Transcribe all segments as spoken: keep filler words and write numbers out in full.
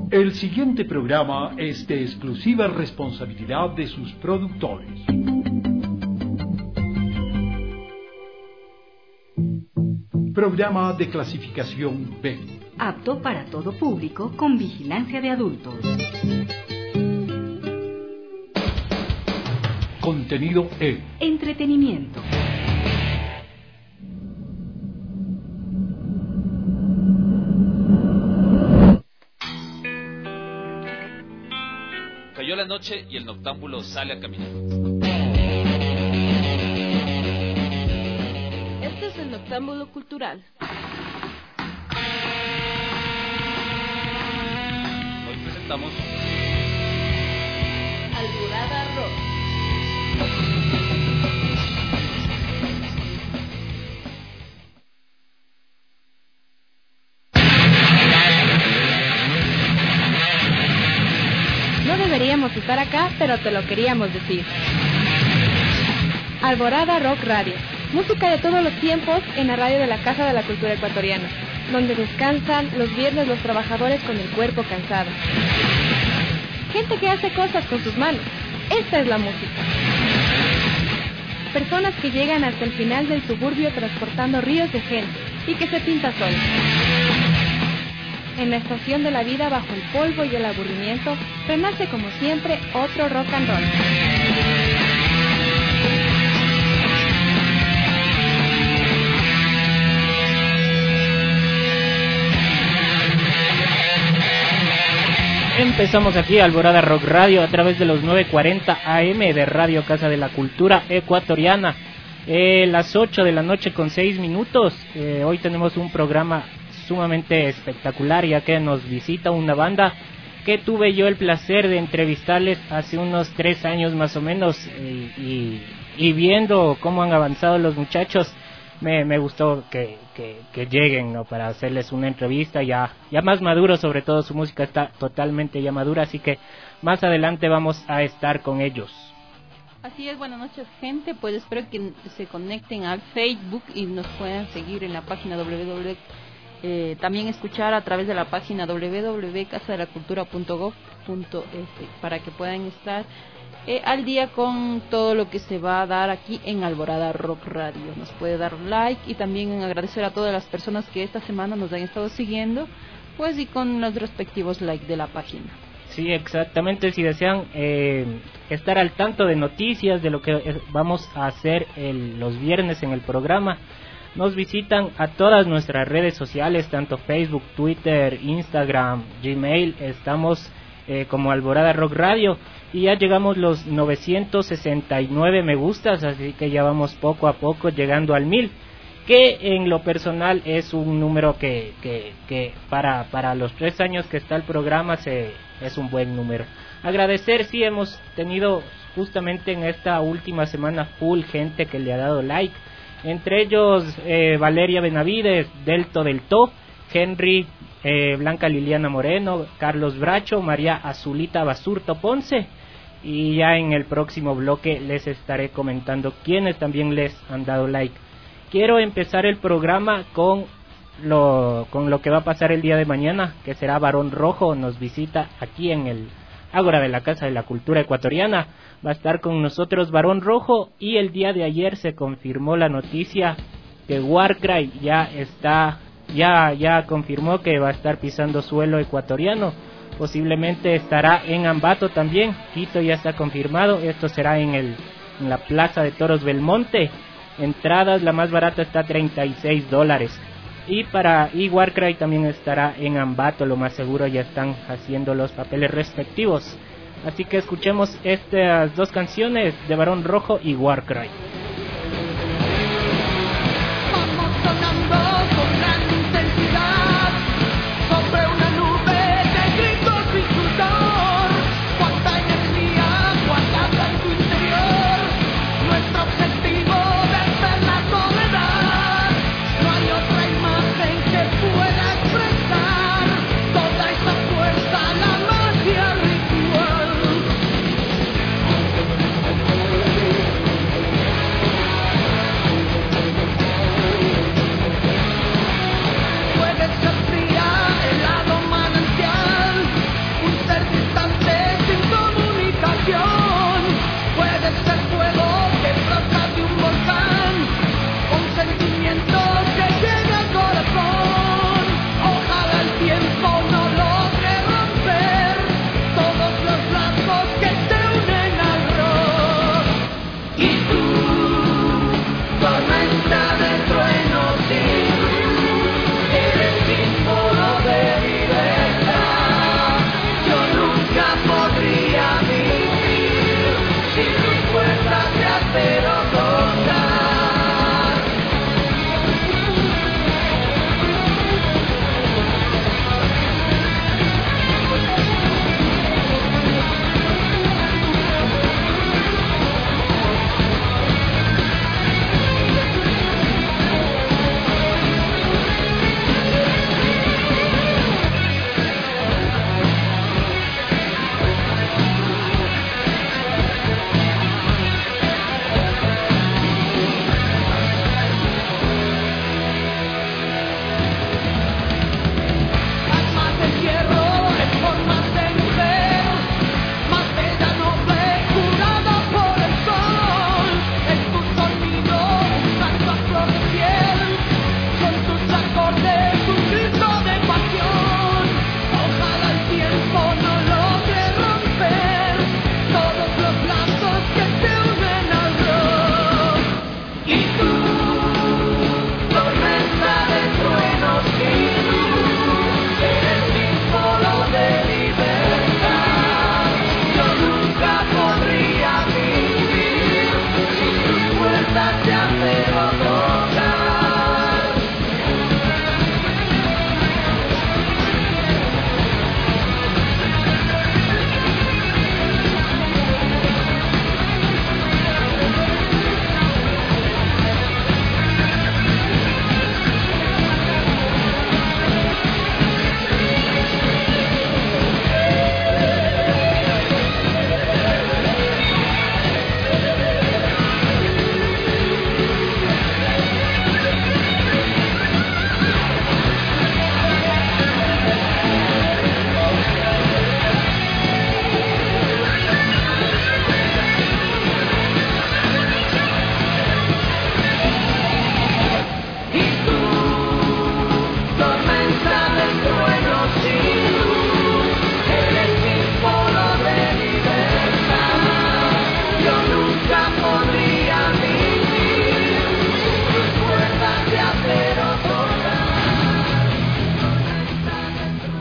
El siguiente programa es de exclusiva responsabilidad de sus productores. Programa de clasificación B. Apto para todo público con vigilancia de adultos. Contenido E. Entretenimiento. Cayó la noche y el noctámbulo sale a caminar. Este es el noctámbulo cultural. Hoy presentamos Alborada Rock. No deberíamos estar acá, pero te lo queríamos decir. Alborada Rock Radio. Música de todos los tiempos en la radio de la Casa de la Cultura Ecuatoriana, donde descansan los viernes los trabajadores con el cuerpo cansado. Gente que hace cosas con sus manos. Esta es la música. Personas que llegan hasta el final del suburbio transportando ríos de gente y que se pinta sol. En la estación de la vida, bajo el polvo y el aburrimiento, renace como siempre otro rock and roll. Empezamos aquí Alborada Rock Radio a través de los nueve cuarenta A M de Radio Casa de la Cultura Ecuatoriana. Eh, las ocho de la noche con seis minutos. Eh, hoy tenemos un programa sumamente espectacular, ya que nos visita una banda que tuve yo el placer de entrevistarles hace unos tres años más o menos, eh, y, y viendo cómo han avanzado los muchachos, me, me gustó que, que, que lleguen, ¿no?, para hacerles una entrevista ya, ya más maduro. Sobre todo su música está totalmente ya madura, así que más adelante vamos a estar con ellos. Así es, buenas noches, gente. Pues espero que se conecten al Facebook y nos puedan seguir en la página doble u doble u doble u. Eh, también escuchar a través de la página doble u doble u doble u punto casa de la cultura punto gob punto es para que puedan estar eh, al día con todo lo que se va a dar aquí en Alborada Rock Radio. Nos puede dar un like y también agradecer a todas las personas que esta semana nos han estado siguiendo, pues, y con los respectivos likes de la página. Sí, exactamente. Si desean eh, estar al tanto de noticias de lo que vamos a hacer el, los viernes en el programa, nos visitan a todas nuestras redes sociales, tanto Facebook, Twitter, Instagram, Gmail. Estamos eh, como Alborada Rock Radio y ya llegamos los novecientos sesenta y nueve me gustas, así que ya vamos poco a poco llegando al mil, que en lo personal es un número que, que, que para, para los tres años que está el programa se, es un buen número. Agradecer, sí, hemos tenido justamente en esta última semana full gente que le ha dado like. Entre ellos eh, Valeria Benavides, Delto del To, Henry, eh, Blanca Liliana Moreno, Carlos Bracho, María Azulita Basurto Ponce, y ya en el próximo bloque les estaré comentando quiénes también les han dado like. Quiero empezar el programa con lo, con lo que va a pasar el día de mañana, que será Barón Rojo. Nos visita aquí en el Ágora de la Casa de la Cultura Ecuatoriana. Va a estar con nosotros Barón Rojo, y el día de ayer se confirmó la noticia que Warcry ya está, ya, ya confirmó que va a estar pisando suelo ecuatoriano. Posiblemente estará en Ambato también. Quito ya está confirmado. Esto será en el, en la Plaza de Toros Belmonte. Entradas, la más barata está a treinta y seis dólares. Y para y Warcry también estará en Ambato, lo más seguro ya están haciendo los papeles respectivos. Así que escuchemos estas dos canciones de Barón Rojo y Warcry. Vamos sonando con gran intensidad sobre una nube de gritos sin sudor. Cuánta energía guardada en tu interior. Nuestro objetivo vencer la soledad. No hay otra imagen que pueda expresar toda esa fuerza, la magia ritual.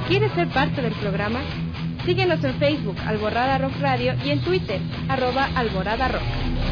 ¿Quieres ser parte del programa? Síguenos en Facebook, Alborada Rock Radio, y en Twitter, arroba Alborada Rock.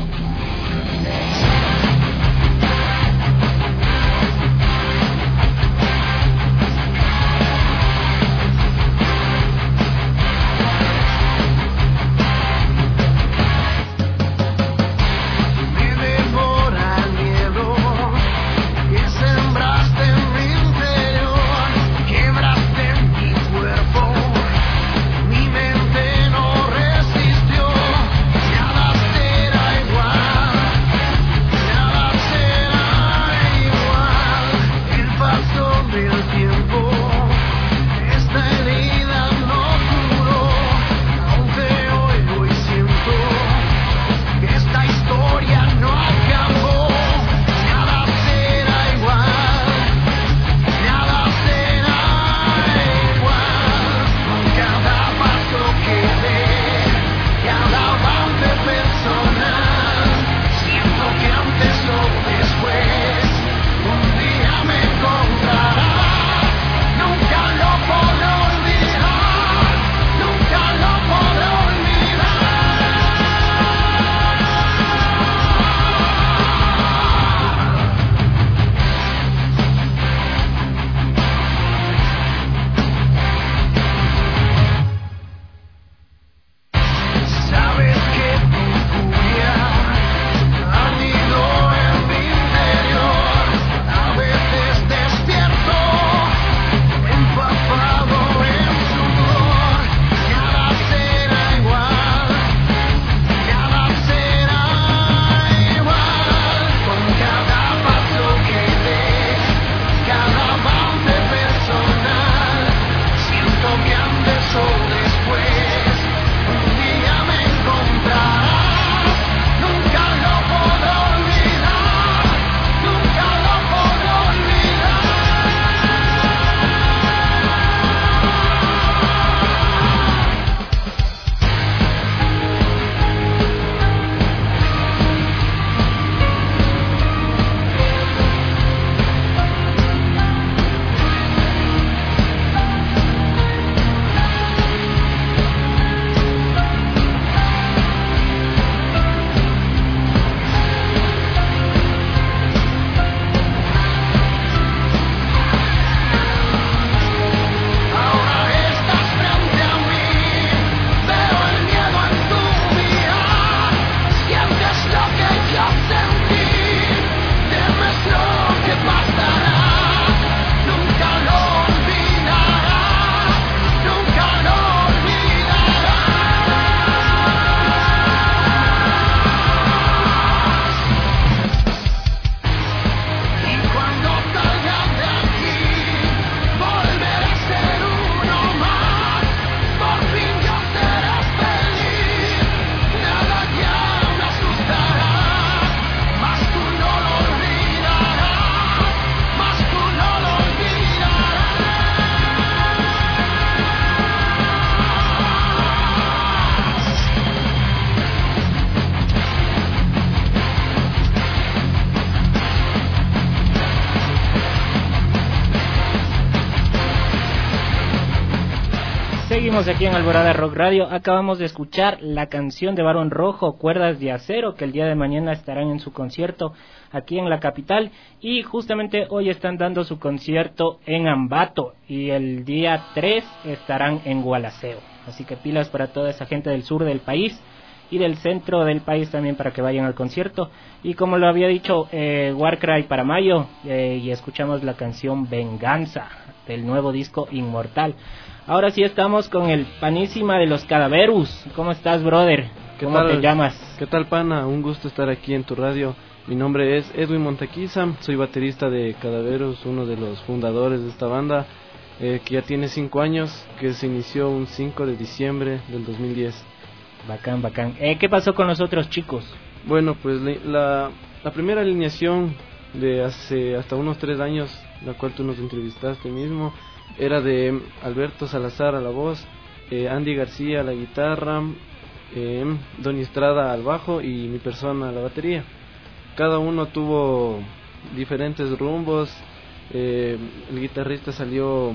Seguimos aquí en Alborada Rock Radio. Acabamos de escuchar la canción de Barón Rojo, Cuerdas de Acero, que el día de mañana estarán en su concierto aquí en la capital, y justamente hoy están dando su concierto en Ambato, y el día tres estarán en Gualaceo. Así que pilas para toda esa gente del sur del país y del centro del país también, para que vayan al concierto. Y como lo había dicho, eh, Warcry para mayo, eh, y escuchamos la canción Venganza del nuevo disco Inmortal. Ahora sí estamos con el panísima de los Cadaverus. ¿Cómo estás, brother? ¿Cómo te llamas? ¿Qué tal, pana? Un gusto estar aquí en tu radio. Mi nombre es Edwin Montaquiza, soy baterista de Cadaverus, uno de los fundadores de esta banda, eh, que ya tiene cinco años, que se inició un cinco de diciembre del dos mil diez. Bacán, bacán. Eh, ¿Qué pasó con los otros chicos? Bueno, pues la, la primera alineación de hace hasta unos tres años, la cual tú nos entrevistaste mismo, era de Alberto Salazar a la voz, eh, Andy García a la guitarra, eh, Donny Estrada al bajo y mi persona a la batería. Cada uno tuvo diferentes rumbos. Eh, el guitarrista salió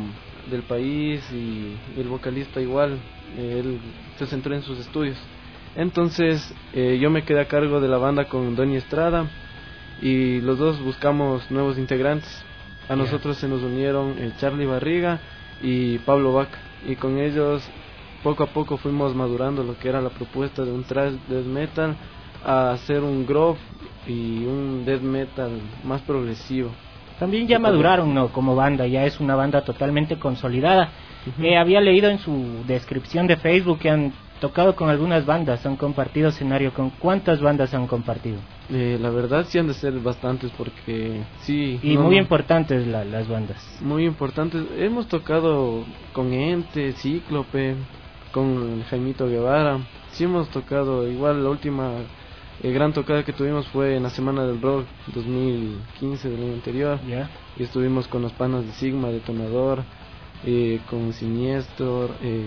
del país y el vocalista igual, eh, él se centró en sus estudios. Entonces eh, yo me quedé a cargo de la banda con Donny Estrada y los dos buscamos nuevos integrantes. A nosotros se nos unieron eh, Charlie Barriga y Pablo Vaca, y con ellos poco a poco fuimos madurando lo que era la propuesta de un thrash death metal a hacer un grove y un death metal más progresivo. También ya maduraron, ¿no? Como banda, ya es una banda totalmente consolidada. Uh-huh. Eh, había leído en su descripción de Facebook que han tocado con algunas bandas, han compartido escenario. ¿Con cuántas bandas han compartido? Eh, la verdad sí han de ser bastantes porque sí. Y no, muy no, importantes la, las bandas. Muy importantes. Hemos tocado con Ente, Cíclope, con Jaimito Guevara. Sí hemos tocado, igual la última eh, gran tocada que tuvimos fue en la Semana del Rock dos mil quince del año anterior. Yeah. Y estuvimos con los panas de Sigma, Detonador, eh, con Siniestro. Eh,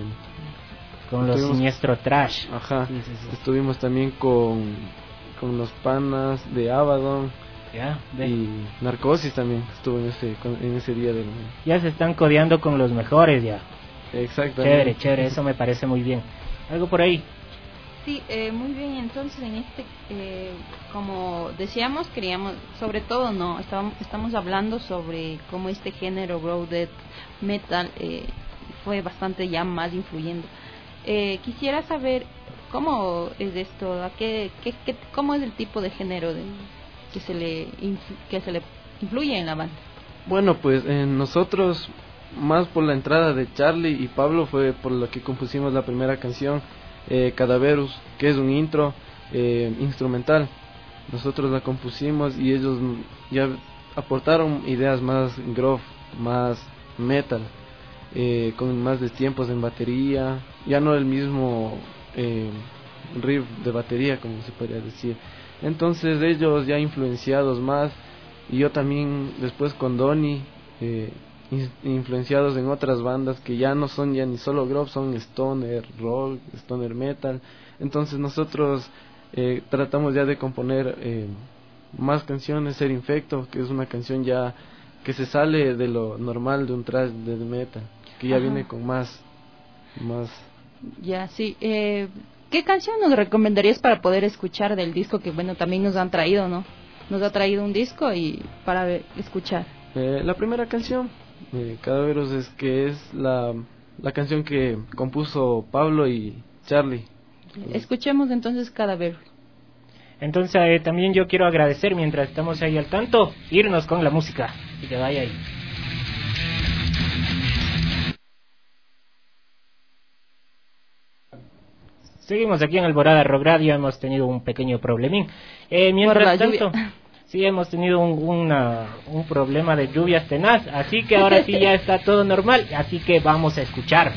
con los Siniestro Trash. Ajá. Sí, sí, sí. Estuvimos también con, con los panas de Abaddon. Yeah, y Narcosis también estuvo en ese, en ese día del... Ya se están codeando con los mejores ya. Exactamente. Chévere, chévere, eso me parece muy bien. ¿Algo por ahí? Sí, eh, muy bien. Entonces, en este, eh, como decíamos, queríamos, sobre todo, no, estábamos, estamos hablando sobre cómo este género grow death metal eh, fue bastante ya más influyendo. Eh, quisiera saber cómo es esto, a qué, qué, qué, cómo es el tipo de género de, que se le influ, que se le influye en la banda. Bueno, pues eh, nosotros más por la entrada de Charlie y Pablo fue por lo que compusimos la primera canción, eh, Cadaverus, que es un intro eh, instrumental. Nosotros la compusimos y ellos ya aportaron ideas más groove, más metal, eh, con más destiempos en batería, ya no el mismo eh, riff de batería como se podría decir. Entonces ellos ya influenciados más, y yo también después con Donny, eh, influenciados en otras bandas que ya no son ya ni solo groove, son stoner rock, stoner metal. Entonces nosotros eh, tratamos ya de componer eh, más canciones. Ser Infecto, que es una canción ya que se sale de lo normal de un thrash de metal, que ya Ajá. viene con más más ya sí. eh, ¿Qué canción nos recomendarías para poder escuchar del disco que bueno también nos han traído, no? Nos ha traído un disco y para ver, escuchar. Eh, la primera canción, eh, Cadaverus, es que es la, la canción que compuso Pablo y Charlie. Escuchemos entonces Cadaverus. Entonces eh, también yo quiero agradecer, mientras estamos ahí al tanto, irnos con la música. Y que vaya ahí. Seguimos aquí en Alborada Rock Radio. Hemos tenido un pequeño problemín. Eh, mientras tanto, sí hemos tenido un, una, un problema de lluvias tenaz. Así que ahora sí ya está todo normal. Así que vamos a escuchar.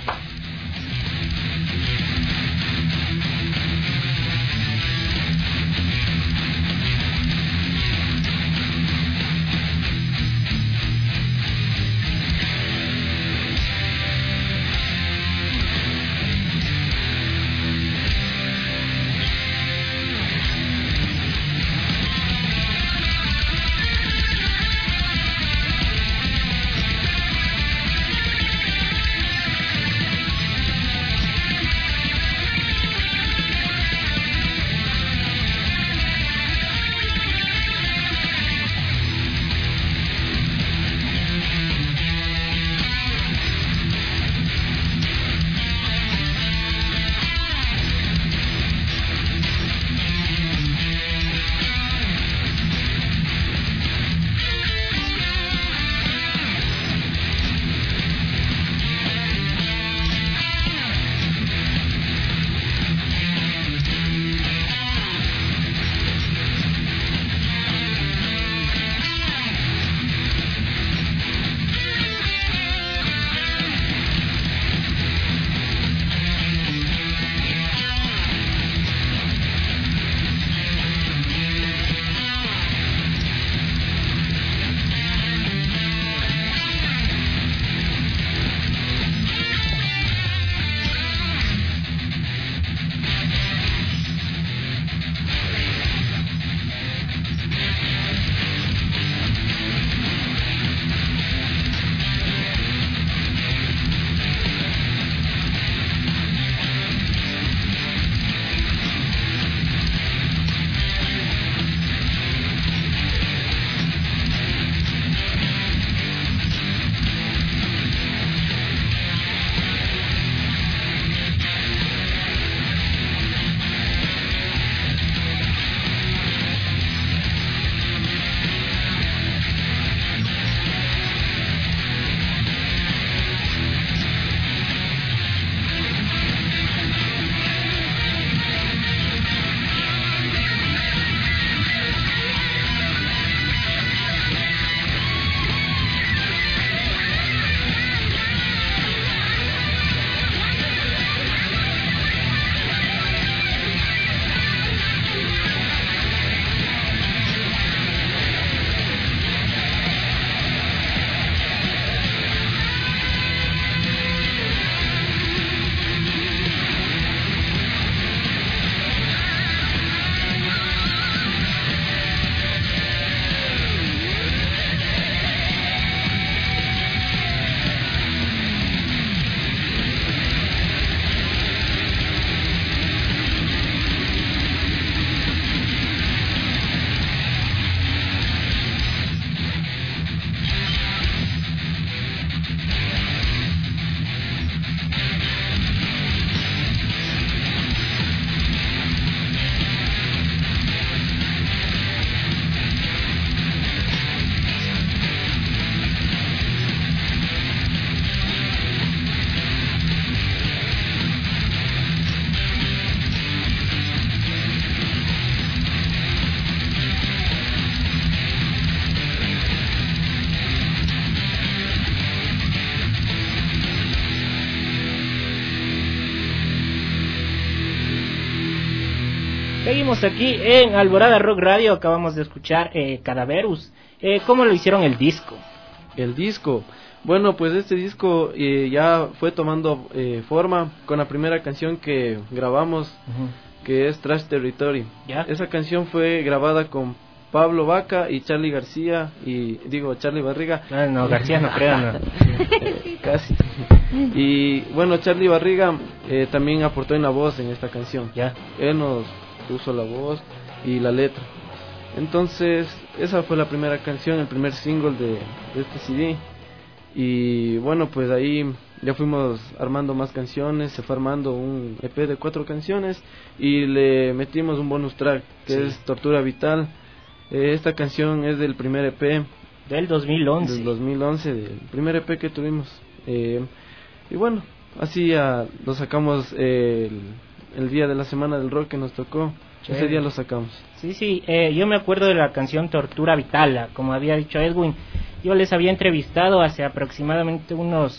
Seguimos aquí en Alborada Rock Radio. Acabamos de escuchar eh, Cadaverus. Eh, ¿Cómo lo hicieron el disco? El disco, bueno, pues este disco eh, ya fue tomando eh, forma con la primera canción que grabamos, uh-huh. que es Trash Territory. ¿Ya? Esa canción fue grabada con Pablo Vaca y Charlie García, y digo Charlie Barriga. No, no, García no creo, no. eh, casi. Y bueno, Charlie Barriga eh, también aportó en la voz en esta canción. ¿Ya? Él nos puso la voz y la letra. Entonces, esa fue la primera canción, el primer single de, de este C D. Y bueno, pues ahí ya fuimos armando más canciones, se fue armando un E P de cuatro canciones y le metimos un bonus track que sí. es Tortura Vital. Eh, esta canción es del primer E P. Del dos mil once. Del dos mil once, del primer E P que tuvimos. Eh, y bueno, así ya lo sacamos eh, el, el día de la Semana del Rock que nos tocó. Ese día lo sacamos. Sí, sí, eh, yo me acuerdo de la canción Tortura Vital, como había dicho Edwin. Yo les había entrevistado hace aproximadamente unos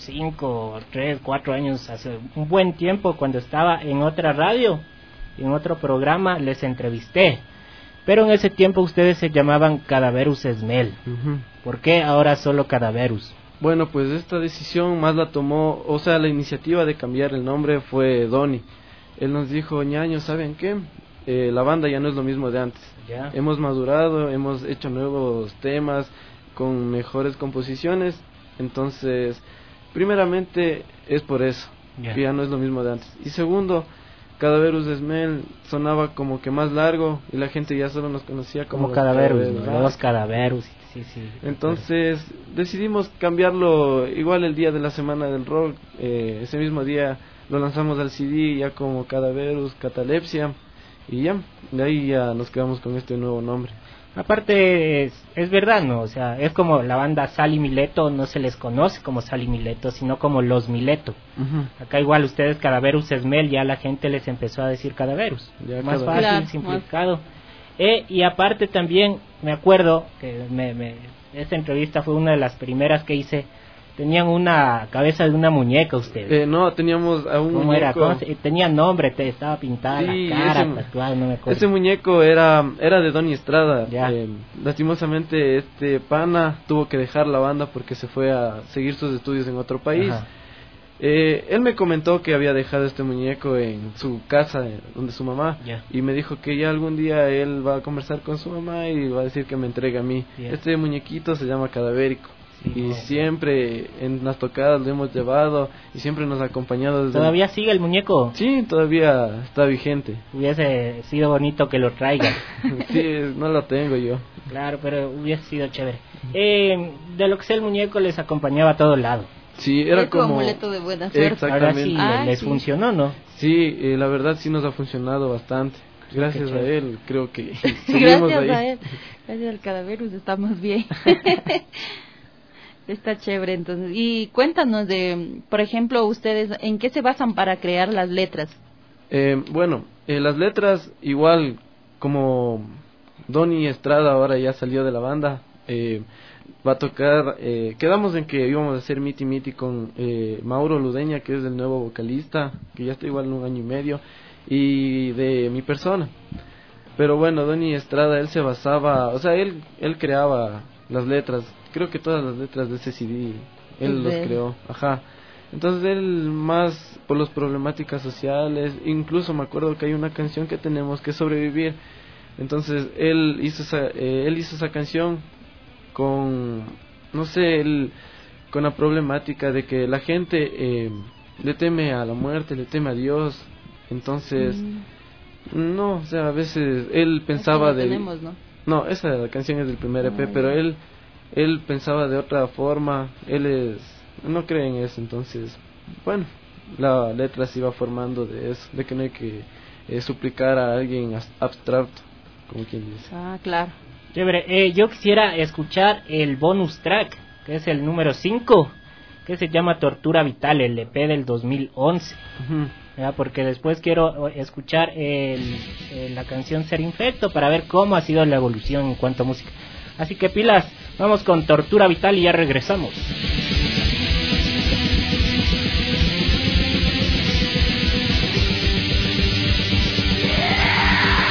cinco, tres, cuatro años, hace un buen tiempo, cuando estaba en otra radio, en otro programa, les entrevisté. Pero en ese tiempo ustedes se llamaban Cadaverus Esmel. Uh-huh. ¿Por qué ahora solo Cadaverus? Bueno, pues esta decisión más la tomó, o sea, la iniciativa de cambiar el nombre fue Donny. Él nos dijo, ñaño, ¿saben qué? Eh, la banda ya no es lo mismo de antes. Yeah. Hemos madurado, hemos hecho nuevos temas con mejores composiciones. Entonces, primeramente es por eso, yeah. que ya no es lo mismo de antes. Y segundo, Cadaverus Esmel sonaba como que más largo y la gente ya solo nos conocía como, como Cadaverus, ¿no? Los Cadaverus. Sí, sí. Entonces decidimos cambiarlo igual el día de la Semana del Rock. Eh, ese mismo día lo lanzamos al C D ya como Cadaverus Catalepsia. Y ya, de ahí ya nos quedamos con este nuevo nombre. Aparte, es, es verdad, ¿no? O sea, es como la banda Sal y Mileto, no se les conoce como Sal y Mileto, sino como Los Mileto. Uh-huh. Acá igual ustedes, Cadaverus Esmel, ya la gente les empezó a decir Cadaverus. Ya más fácil, claro, simplificado. Más... Eh, y aparte también, me acuerdo que me, me, esta entrevista fue una de las primeras que hice. Tenían una cabeza de una muñeca ustedes. Eh, no, teníamos a un ¿Cómo muñeco. Era? ¿Cómo se... Tenía nombre, te estaba pintada sí, la cara, ese, tatuada, no me acuerdo. Ese muñeco era era de Donny Estrada. Ya. Eh, lastimosamente este pana tuvo que dejar la banda porque se fue a seguir sus estudios en otro país. Eh, él me comentó que había dejado este muñeco en su casa, donde su mamá, yeah. y me dijo que ya algún día él va a conversar con su mamá y va a decir que me entregue a mí. Yeah. Este muñequito se llama Cadavérico. Sí, y no, siempre en las tocadas lo hemos llevado y siempre nos ha acompañado desde... ¿Todavía el... sigue el muñeco? Sí, todavía está vigente. Hubiese sido bonito que lo traigan. Sí, no lo tengo yo. Claro, pero hubiese sido chévere. Eh, de lo que sea el muñeco les acompañaba a todo lado. Sí, era es como... amuleto de buena suerte. Exactamente. Ahora sí, ah, les sí. funcionó, ¿no? Sí, eh, la verdad sí nos ha funcionado bastante. Gracias a él, creo que... Gracias ahí. a él. Gracias al Cadaverus estamos bien. Está chévere, entonces. Y cuéntanos de, por ejemplo, ustedes, ¿en qué se basan para crear las letras? Eh, bueno, eh, las letras, igual como Donny Estrada ahora ya salió de la banda, eh, va a tocar, eh, quedamos en que íbamos a hacer Miti Miti con eh, Mauro Ludeña, que es el nuevo vocalista, que ya está igual en un año y medio, y de mi persona. Pero bueno, Donny Estrada, él se basaba, o sea, él, él creaba las letras. Creo que todas las letras de ese C D él los creó, ajá. Entonces él más por las problemáticas sociales, incluso me acuerdo que hay una canción que tenemos que sobrevivir. Entonces él hizo esa, eh, él hizo esa canción con, no sé, él, con la problemática de que la gente eh, le teme a la muerte, le teme a Dios. Entonces, mm. no, o sea, a veces él pensaba de... tenemos, ¿no? No, esa canción es del primer E P, ah, pero él... Él pensaba de otra forma, él es, no cree en eso, entonces, bueno, la letra se iba formando de eso, de que no hay que eh, suplicar a alguien abstracto, como quien dice. Ah, claro. Chévere, eh, yo quisiera escuchar el bonus track, que es el número cinco, que se llama Tortura Vital, el E P del dos mil once, uh-huh. ¿Ya? Porque después quiero escuchar el, el, la canción Ser Infecto para ver cómo ha sido la evolución en cuanto a música. Así que pilas, vamos con Tortura Vital y ya regresamos. Yeah.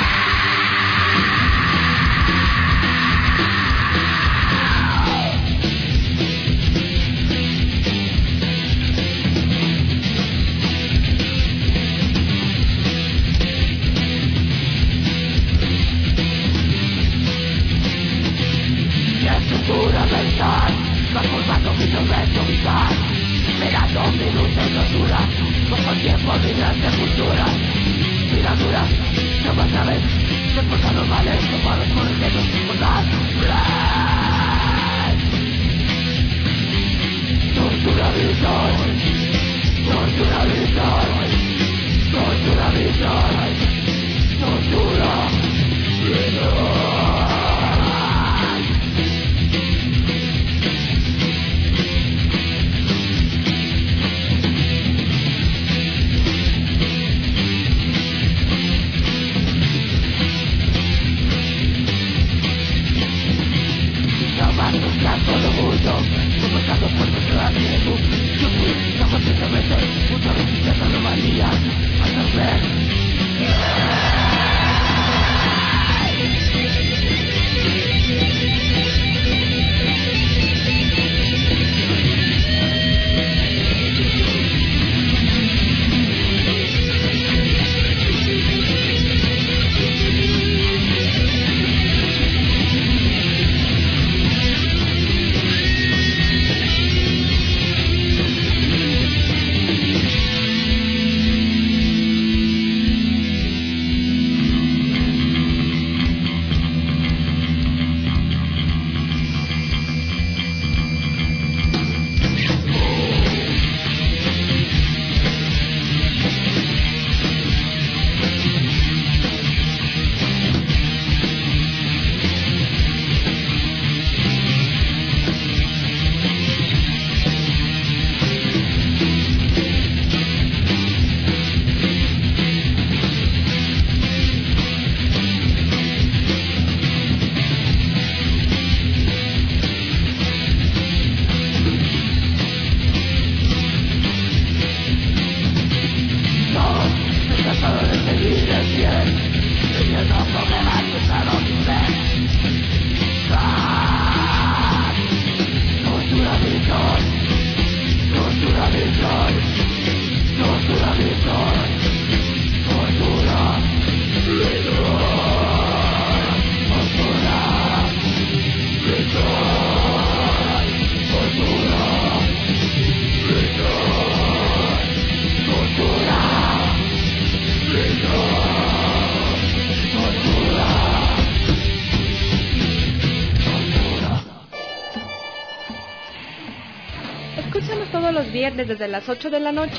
Viernes desde las ocho de la noche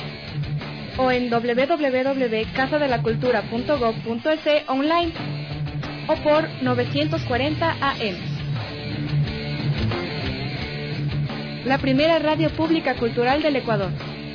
o en doble u doble u doble u punto casa de la cultura punto gob punto es online o por novecientos cuarenta A M. La primera radio pública cultural del Ecuador.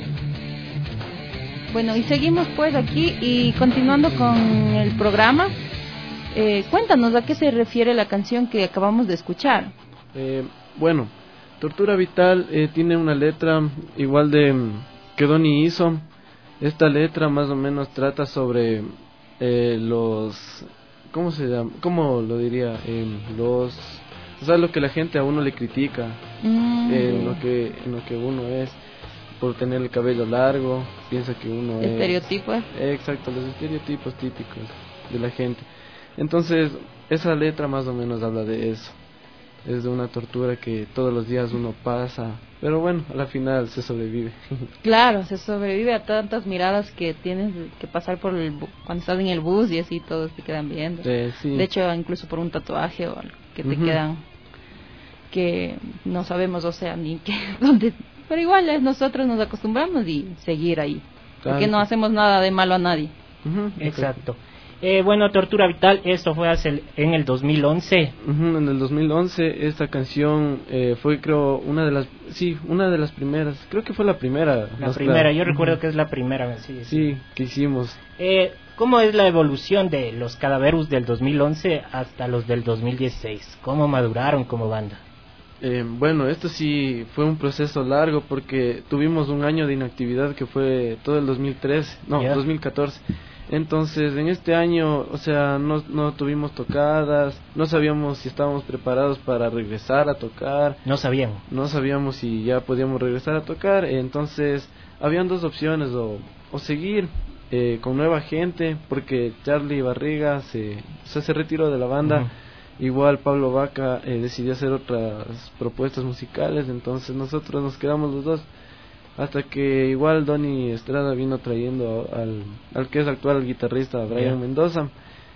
Bueno, y seguimos pues aquí y continuando con el programa. Eh, cuéntanos a qué se refiere la canción que acabamos de escuchar. Eh, bueno, Tortura Vital eh, tiene una letra igual de que Donny hizo. Esta letra más o menos trata sobre eh, los, ¿cómo se llama? ¿Cómo lo diría? Eh, los, o sea, lo que la gente a uno le critica, mm. eh, en lo que en lo que uno es por tener el cabello largo, piensa que uno es estereotipos. Eh, exacto, los estereotipos típicos de la gente. Entonces, esa letra más o menos habla de eso. Es de una tortura que todos los días uno pasa, pero bueno, a la final se sobrevive. Claro, se sobrevive a tantas miradas que tienes que pasar por el bu- cuando estás en el bus y así todos te quedan viendo. Eh, sí. De hecho, incluso por un tatuaje o algo que te Uh-huh. quedan, que no sabemos, o sea, ni qué, dónde. Pero igual es, nosotros nos acostumbramos y seguir ahí, Claro. porque no hacemos nada de malo a nadie. Uh-huh. Exacto. Eh, bueno, Tortura Vital, esto fue hace el, en el dos mil once. Uh-huh, en el dos mil once esta canción eh, fue, creo, una de las, sí, una de las primeras, creo que fue la primera. La más primera, clara. yo recuerdo Uh-huh. que es la primera. Sí, sí. Sí, que hicimos. Eh, ¿Cómo es la evolución de los Cadaverus del dos mil once hasta los del dos mil dieciséis? ¿Cómo maduraron como banda? Eh, bueno, esto sí fue un proceso largo porque tuvimos un año de inactividad que fue todo el dos mil trece, no, Yeah. dos mil catorce. Entonces, en este año, o sea, no, no tuvimos tocadas, no sabíamos si estábamos preparados para regresar a tocar, No sabían. no sabíamos si ya podíamos regresar a tocar. Entonces, habían dos opciones, o, o seguir eh, con nueva gente, porque Charlie Barriga se, o sea, se retiró de la banda. Uh-huh. Igual Pablo Vaca eh, decidió hacer otras propuestas musicales, entonces nosotros nos quedamos los dos. hasta que igual Donny Estrada vino trayendo al, al que es actual guitarrista Brian yeah. Mendoza,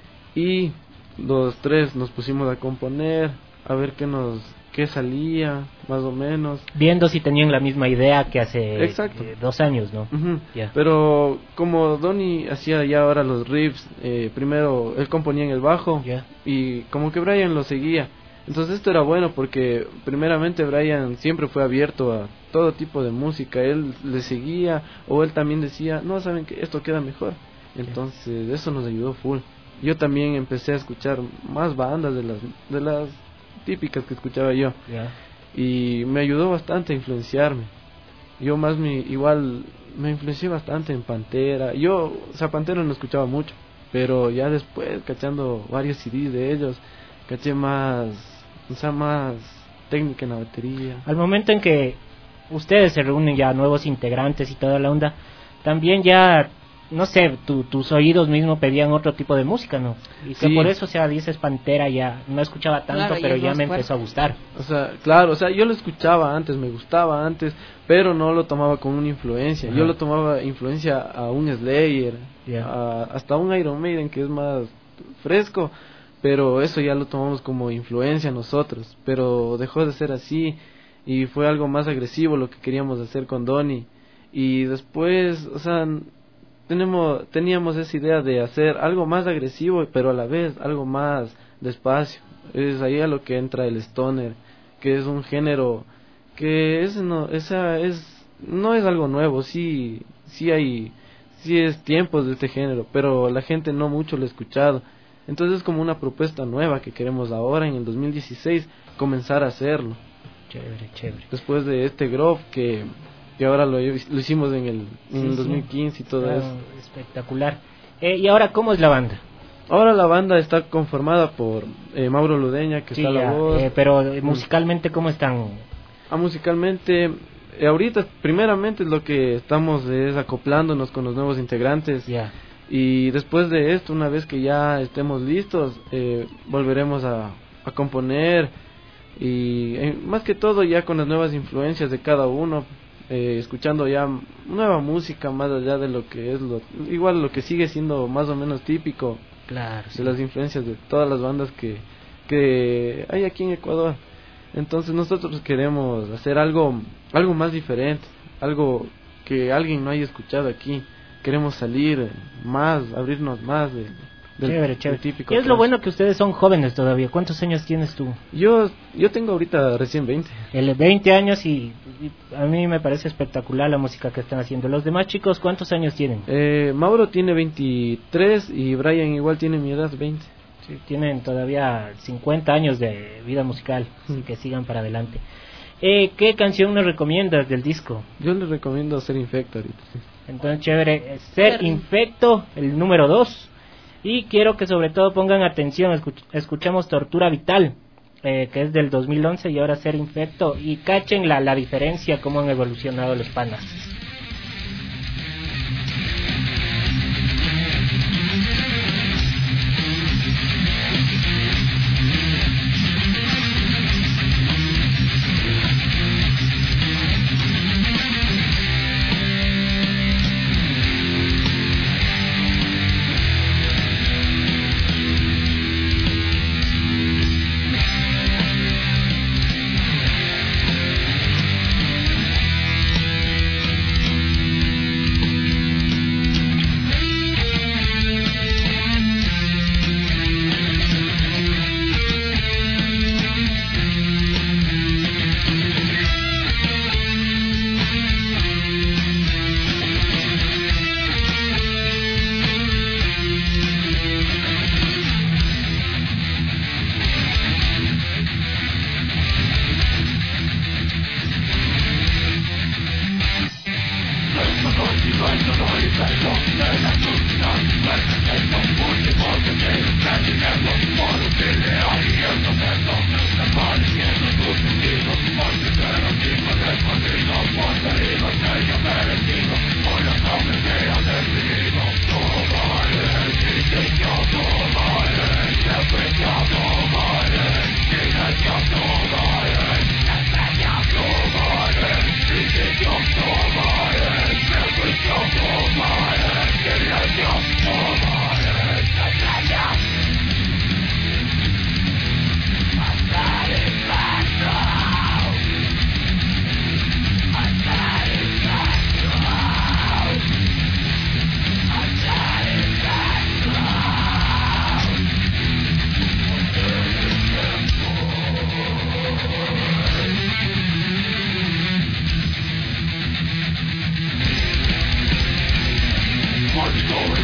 y los tres nos pusimos a componer, a ver qué nos qué salía, más o menos. Viendo si tenían la misma idea que hace Exacto. Eh, dos años, ¿no? Uh-huh. Yeah. Pero como Donny hacía ya ahora los riffs, eh, primero él componía en el bajo yeah. y como que Brian lo seguía. Entonces esto era bueno porque primeramente Brian siempre fue abierto a todo tipo de música, él le seguía o él también decía, no, saben que esto queda mejor. Entonces yeah. eso nos ayudó full. Yo también empecé a escuchar más bandas de las de las típicas que escuchaba yo yeah. y me ayudó bastante a influenciarme. Yo más me igual me influencié bastante en Pantera. Yo, o sea, Pantera no escuchaba mucho, pero ya después cachando varios C Ds de ellos, caché más, o sea, más técnica en la batería. Al momento en que ustedes se reúnen ya nuevos integrantes y toda la onda, también ya no sé, tu, tus oídos mismos pedían otro tipo de música, ¿no? Y que sí. por eso, o sea, dices Pantera, ya no escuchaba tanto, claro, pero ya me fuerte. empezó a gustar. O sea, claro, o sea, yo lo escuchaba antes, me gustaba antes, pero no lo tomaba como una influencia. Ajá. Yo lo tomaba influencia a un Slayer, yeah. a, hasta un Iron Maiden que es más fresco, pero eso ya lo tomamos como influencia nosotros. Pero dejó de ser así y fue algo más agresivo lo que queríamos hacer con Donny. Y después, o sea, tenemos teníamos esa idea de hacer algo más agresivo, pero a la vez algo más despacio. Es ahí a lo que entra el stoner, que es un género que es no esa es no es algo nuevo, sí sí hay sí es tiempos de este género, pero la gente no mucho lo ha escuchado. Entonces es como una propuesta nueva que queremos ahora en el dos mil dieciséis comenzar a hacerlo. Chévere, chévere. Después de este Grove que y ahora lo, lo hicimos en el, en sí, el dos mil quince sí. y todo Claro, eso. Espectacular. Eh, ¿Y ahora cómo es la banda? Ahora la banda está conformada por eh, Mauro Ludeña, que sí, está a la ya, voz. Eh, pero eh, musicalmente, ¿cómo están? Ah, musicalmente, eh, ahorita primeramente lo que estamos es acoplándonos con los nuevos integrantes. Ya. Y después de esto, una vez que ya estemos listos, eh, volveremos a, a componer. Y eh, más que todo ya con las nuevas influencias de cada uno. Eh, escuchando ya nueva música más allá de lo que es lo igual lo que sigue siendo más o menos típico, claro, de sí. las influencias de todas las bandas que que hay aquí en Ecuador. Entonces nosotros queremos hacer algo algo más diferente, algo que alguien no haya escuchado aquí. Queremos salir más, abrirnos más de, del, chévere, chévere. del típico. Y es lo bueno que ustedes son jóvenes todavía. ¿Cuántos años tienes tú? Yo yo tengo ahorita recién veinte. El veinte años y, y a mí me parece espectacular la música que están haciendo. Los demás chicos, ¿cuántos años tienen? Eh, Mauro tiene veintitrés y Brian igual tiene mi edad, veinte. Sí, tienen todavía cincuenta años de vida musical, Mm. así que sigan para adelante. Eh, ¿Qué canción nos recomiendas del disco? Yo les recomiendo Ser Infecto ahorita. Sí. Entonces, chévere, eh, Ser Ser Infecto, el número dos. Y quiero que sobre todo pongan atención, escuch- escuchamos Tortura Vital, eh, que es del dos mil once, y ahora Ser Infecto, y cachen la, la diferencia, cómo han evolucionado los panas. Your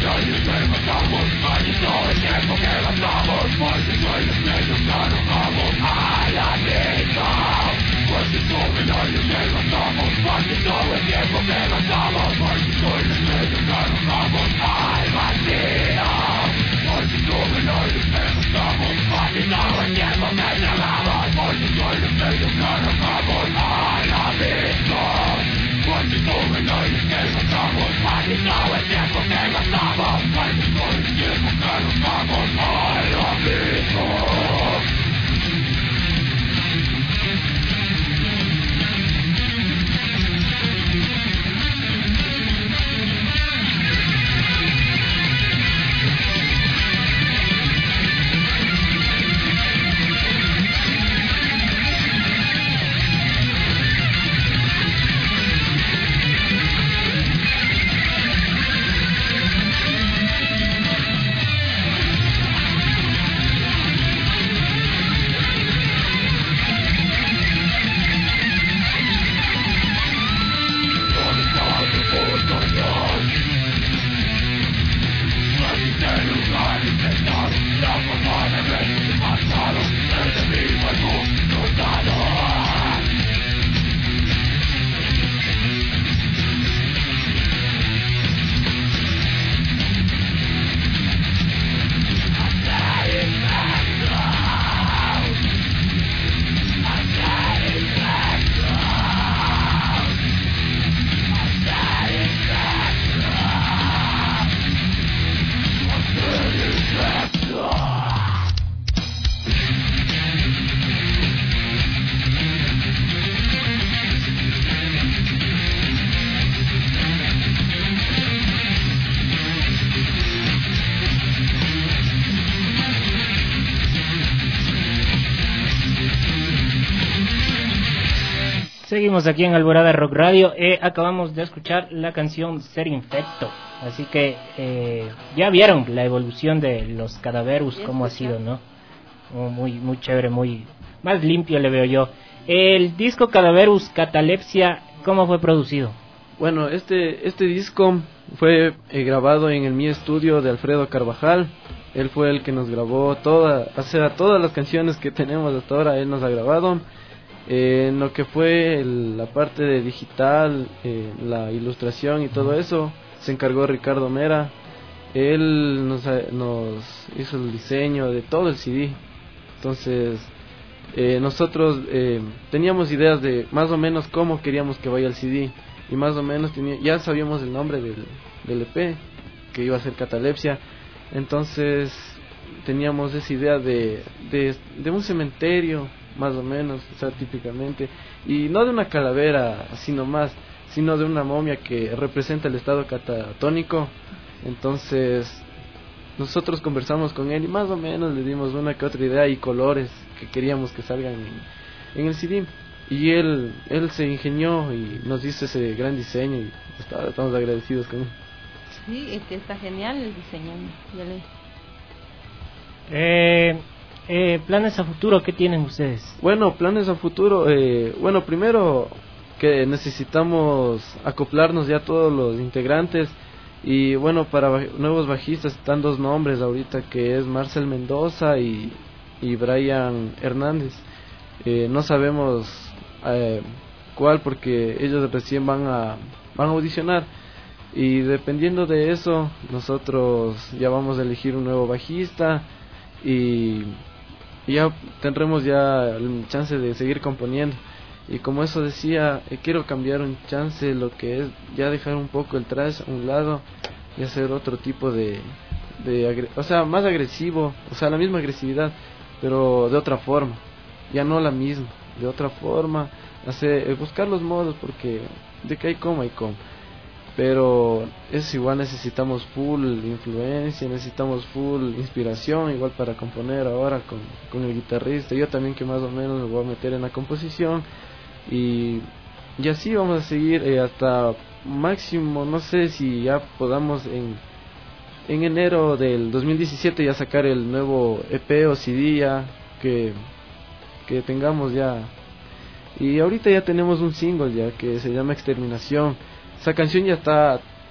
Seguimos aquí en Alborada Rock Radio. Eh, acabamos de escuchar la canción Ser Infecto. Así que eh, ya vieron la evolución de los Cadaverus, cómo ha sido, ¿no? Oh, muy, muy chévere, muy más limpio le veo yo. El disco Cadaverus Catalepsia, ¿cómo fue producido? Bueno, este este disco fue eh, grabado en el Mi Estudio de Alfredo Carvajal. Él fue el que nos grabó toda, o sea, todas las canciones que tenemos hasta ahora, él nos ha grabado. Eh, en lo que fue el, la parte de digital, eh, la ilustración y todo eso, se encargó Ricardo Mera. Él nos, nos hizo el diseño de todo el C D. Entonces, eh, nosotros eh, teníamos ideas de más o menos cómo queríamos que vaya el C D. Y más o menos tenía, ya sabíamos el nombre del, del E P, que iba a ser Catalepsia. Entonces, teníamos esa idea de, de, de un cementerio, más o menos, o sea, típicamente, y no de una calavera así nomás, sino de una momia que representa el estado catatónico. Entonces nosotros conversamos con él y más o menos le dimos una que otra idea y colores que queríamos que salgan en, en el C D, y él él se ingenió y nos hizo ese gran diseño y está, estamos agradecidos con él. Sí, es que está genial el diseño. Ya le... Eh... Eh, planes a futuro, ¿qué tienen ustedes? Bueno, planes a futuro, eh, bueno, primero que necesitamos acoplarnos ya todos los integrantes, y bueno, para baj- nuevos bajistas están dos nombres ahorita, que es Marcel Mendoza y, y Brian Hernández. Eh, no sabemos eh, cuál, porque ellos recién van a, van a audicionar, y dependiendo de eso nosotros ya vamos a elegir un nuevo bajista y y ya tendremos ya el chance de seguir componiendo. Y como eso decía, eh, quiero cambiar un chance lo que es ya dejar un poco el thrash a un lado y hacer otro tipo de, de agre- o sea, más agresivo, o sea, la misma agresividad, pero de otra forma, ya no la misma, de otra forma, hacer, eh, buscar los modos, porque de que hay como hay como. Pero es igual, necesitamos full influencia, necesitamos full inspiración, igual para componer ahora con, con el guitarrista. Yo también, que más o menos me voy a meter en la composición, y, y así vamos a seguir eh, hasta máximo, no sé si ya podamos en, en enero del dos mil diecisiete ya sacar el nuevo E P o C D ya, que, que tengamos ya. Y ahorita ya tenemos un single ya que se llama Exterminación. Esa canción ya está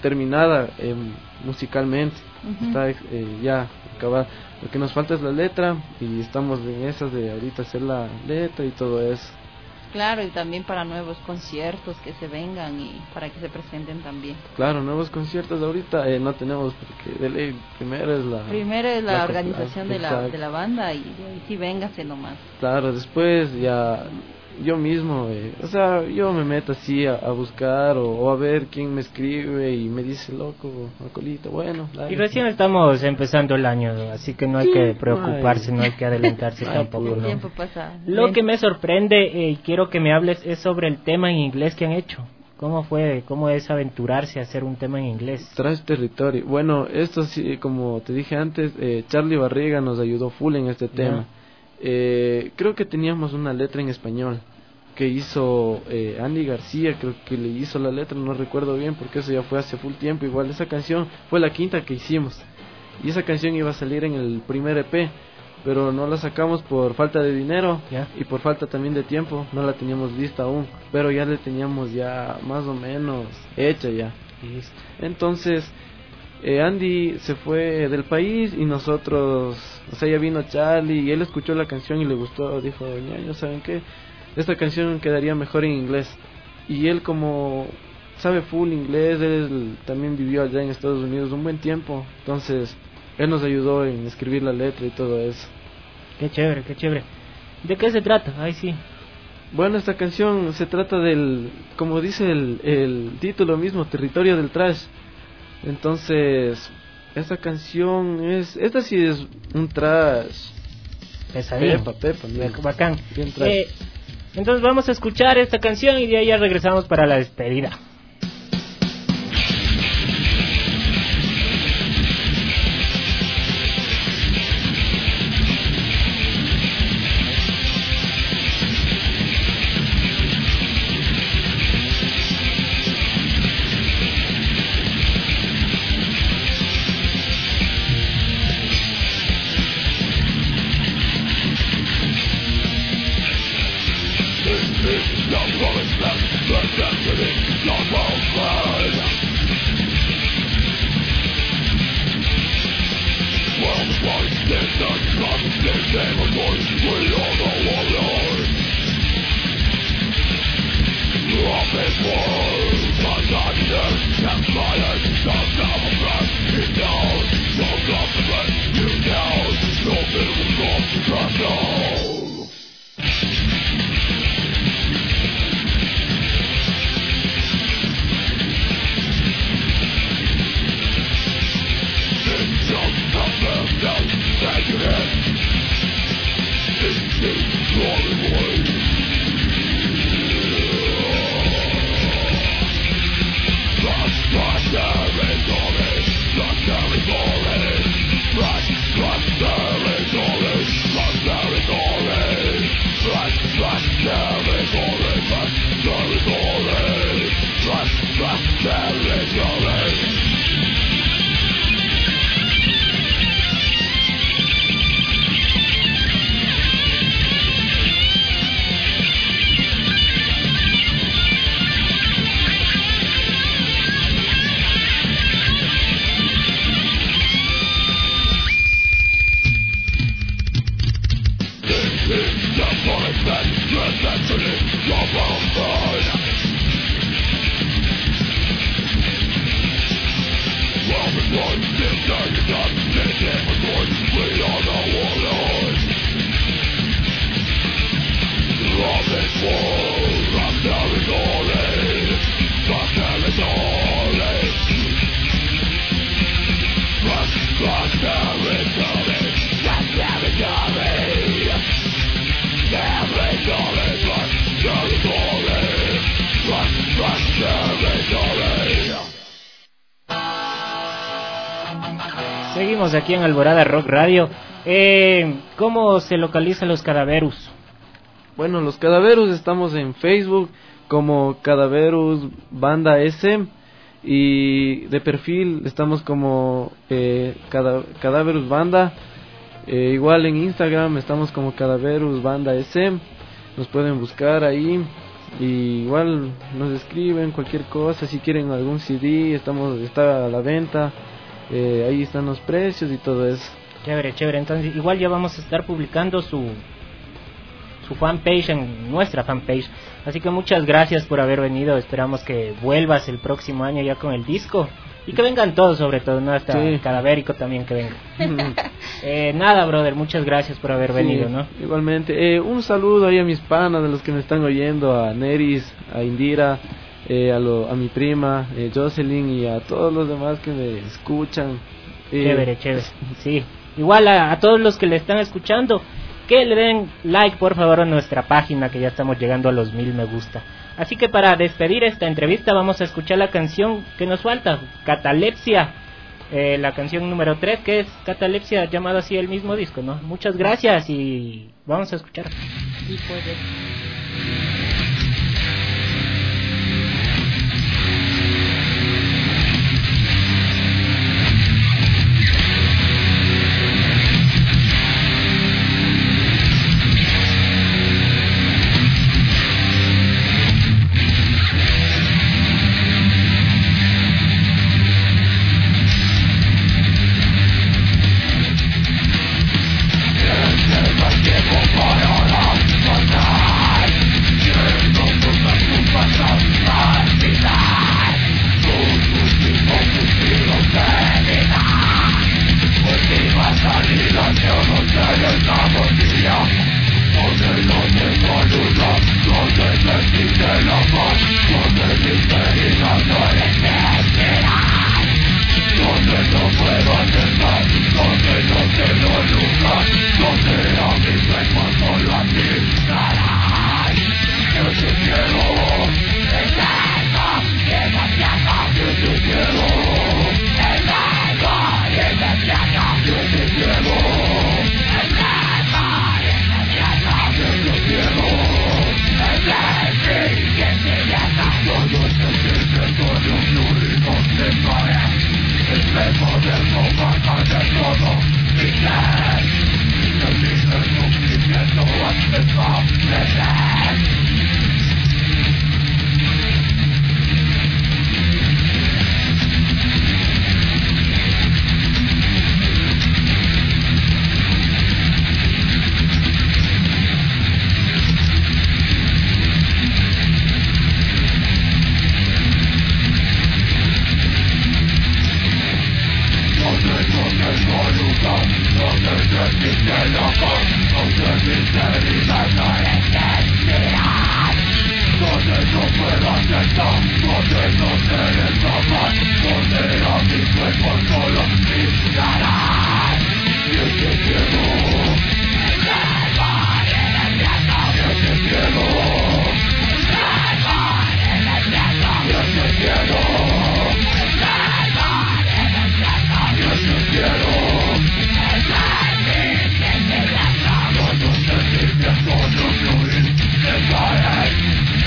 terminada eh, musicalmente. Ujú. Está eh, ya acabada. Lo que nos falta es la letra y estamos en esas de ahorita hacer la letra y todo eso. Claro, y también para nuevos conciertos que se vengan y para que se presenten también. Claro, nuevos conciertos ahorita eh, no tenemos porque de ley primero es la... Primero es la, la organización de la, exacto. de la banda y de ahí sí véngase nomás. Claro, después ya yo mismo, eh, o sea, yo me meto así a, a buscar o, o a ver quién me escribe y me dice, loco, Acolito, bueno, dale. Y recién estamos empezando el año, así que no hay Sí, que preocuparse, ay. no hay que adelantarse Ay, tampoco, El ¿no? tiempo pasa. Lo lento. que me sorprende eh, y quiero que me hables es sobre el tema en inglés que han hecho. ¿Cómo fue, cómo es aventurarse a hacer un tema en inglés? Trash Territory. Bueno, esto sí, como te dije antes, eh, Charlie Barriga nos ayudó full en este tema. Eh, creo que teníamos una letra en español que hizo eh, Andy García, creo que le hizo la letra, no recuerdo bien porque eso ya fue hace full tiempo. Igual esa canción fue la quinta que hicimos y esa canción iba a salir en el primer E P, pero no la sacamos por falta de dinero Ya. y por falta también de tiempo, no la teníamos lista aún, pero ya la teníamos ya más o menos hecha ya. Listo. Entonces eh, Andy se fue del país y nosotros, o sea, ya vino Charlie y él escuchó la canción y le gustó, dijo, ñaño, ¿saben qué? Esta canción quedaría mejor en inglés. Y él, como sabe full inglés, él también vivió allá en Estados Unidos un buen tiempo, entonces él nos ayudó en escribir la letra y todo eso. Qué chévere, qué chévere. ¿De qué se trata? Ay, sí. Bueno, esta canción se trata del, como dice el, el título mismo, Territorio del Trash. Entonces, esta canción es, esta sí es un trash. Pesadillo. Pepa, pepa, mira. Bacán. Bien trash. Eh, entonces vamos a escuchar esta canción y de ahí ya regresamos para la despedida. Seguimos aquí en Alborada Rock Radio. Eh, ¿Cómo se localizan los Cadaverus? Bueno, los Cadaverus estamos en Facebook como Cadaverus Banda S y de perfil estamos como eh, Cada- Cadaverus Banda. Eh, igual en Instagram estamos como Cadaverus Banda S. Nos pueden buscar ahí. y igual nos escriben cualquier cosa, si quieren algún C D, estamos está a la venta, eh, ahí están los precios y todo eso. Chévere, chévere. Entonces igual ya vamos a estar publicando su su fanpage en nuestra fanpage. Así que muchas gracias por haber venido. Esperamos que vuelvas el próximo año ya con el disco. Y que vengan todos, sobre todo, ¿no? Hasta sí. Cadavérico también que venga. eh, nada, brother, muchas gracias por haber sí, venido, ¿no? Igualmente. Eh, un saludo ahí a mis panas, de los que me están oyendo, a Neris, a Indira, eh, a, lo, a mi prima, eh, Jocelyn, y a todos los demás que me escuchan. Eh, chévere, chévere. Sí. Igual a, a todos los que le están escuchando, que le den like, por favor, a nuestra página, que ya estamos llegando a los mil me gusta. Así que para despedir esta entrevista vamos a escuchar la canción que nos falta, Catalepsia, eh, la canción número tres, que es Catalepsia, llamado así el mismo disco, ¿no? Muchas gracias y vamos a escuchar. Y pues,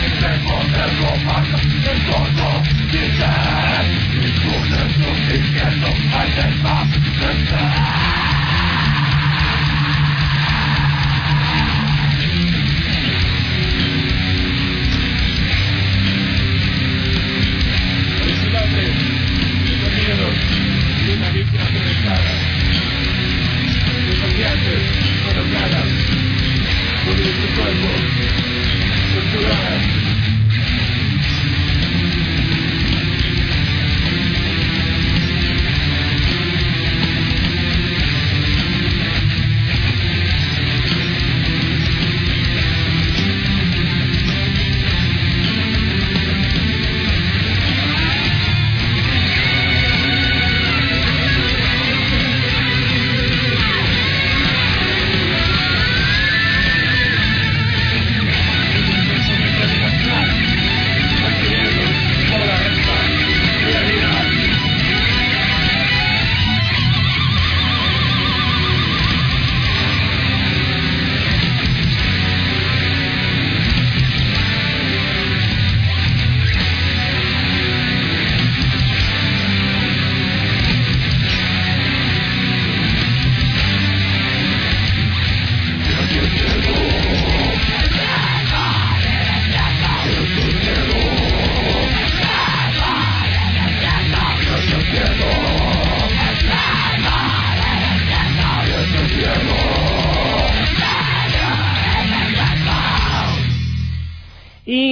Yeah.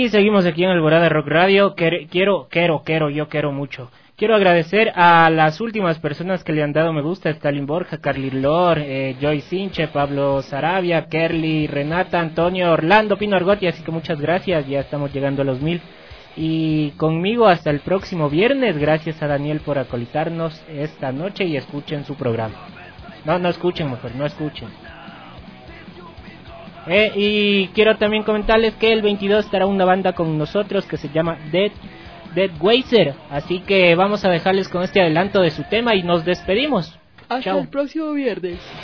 Y seguimos aquí en Alborada Rock Radio. Quiero, quiero, quiero, quiero, yo quiero mucho. Quiero agradecer a las últimas personas que le han dado me gusta: Stalin Borja, Carly Lor, eh, Joy Sinche, Pablo Sarabia, Kerly, Renata, Antonio, Orlando, Pino Argotti. Así que muchas gracias, ya estamos llegando a los mil. Y conmigo hasta el próximo viernes. Gracias a Daniel por acolitarnos esta noche y escuchen su programa. No, no escuchen, mejor, no escuchen. Eh, y quiero también comentarles que el veintidós estará una banda con nosotros que se llama Dead Dead Weiser, así que vamos a dejarles con este adelanto de su tema y nos despedimos. Hasta Chao. el próximo viernes.